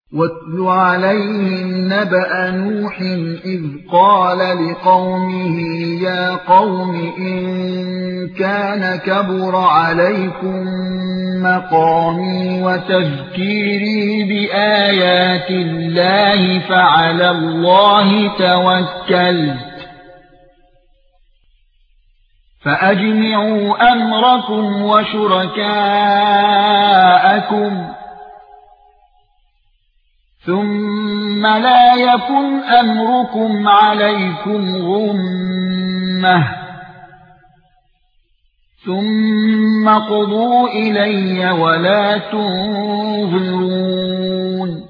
واتل عليهم نبأ نوح إذ قال لقومه يا قوم إن كان كبر عليكم مقامي وتذكيري بآيات الله فعلى الله توكلت فأجمعوا أمركم وشركاءكم ثم لا يكن أمركم عليكم غمة ثم قضوا إلي ولا تنظرون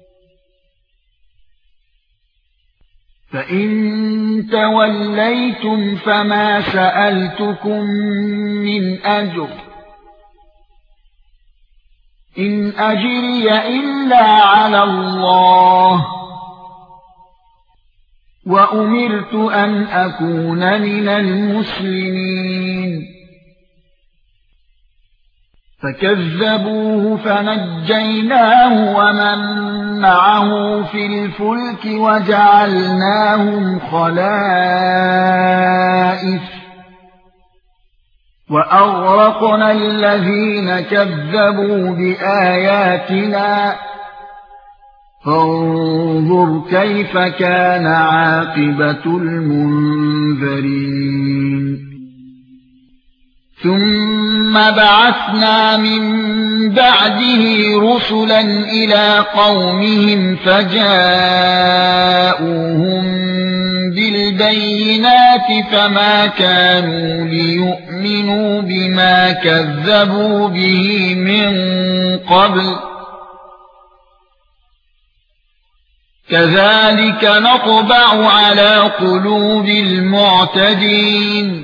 فإن توليتم فما سألتكم من أجر إن أجري إلا على الله وأمرت أن أكون من المسلمين فكذبوه فنجيناه ومن معه في الفلك وجعلناهم خلائف وأغرقنا الذين كذبوا بآياتنا فانظر كيف كان عاقبة المنذرين ثم بعثنا من بعده رسلا إلى قومهم فجاءوهم بالبينات فما كانوا ليؤمنوا بما كذبوا به من قبل كذلك نطبع على قلوب المعتدين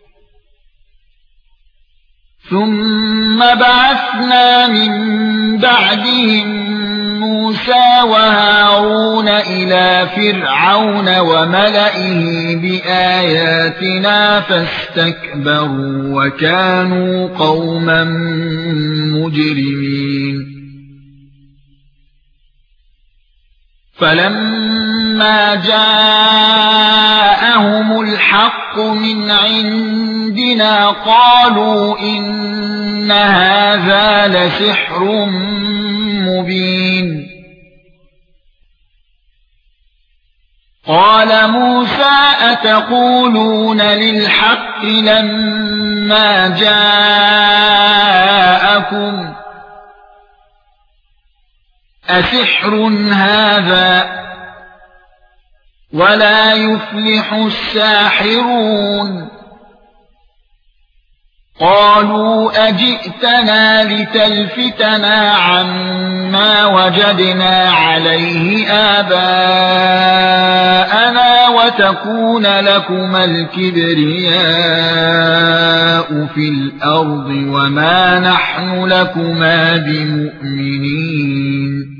ثم بعثنا من بعدهم موسى وهارون إلى فرعون وملئه بآياتنا فاستكبروا وكانوا قوما مجرمين فلما جاءهم الحق من عندنا قالوا إن هذا لسحر مبين قال موسى أتقولون للحق لما جاءكم أسحر هذا ولا يفلح الساحرون قالوا أجئتنا لتلفتنا عما وجدنا عليه آباءنا وتكون لكما الكبرياء في الأرض وما نحن لكما بمؤمنين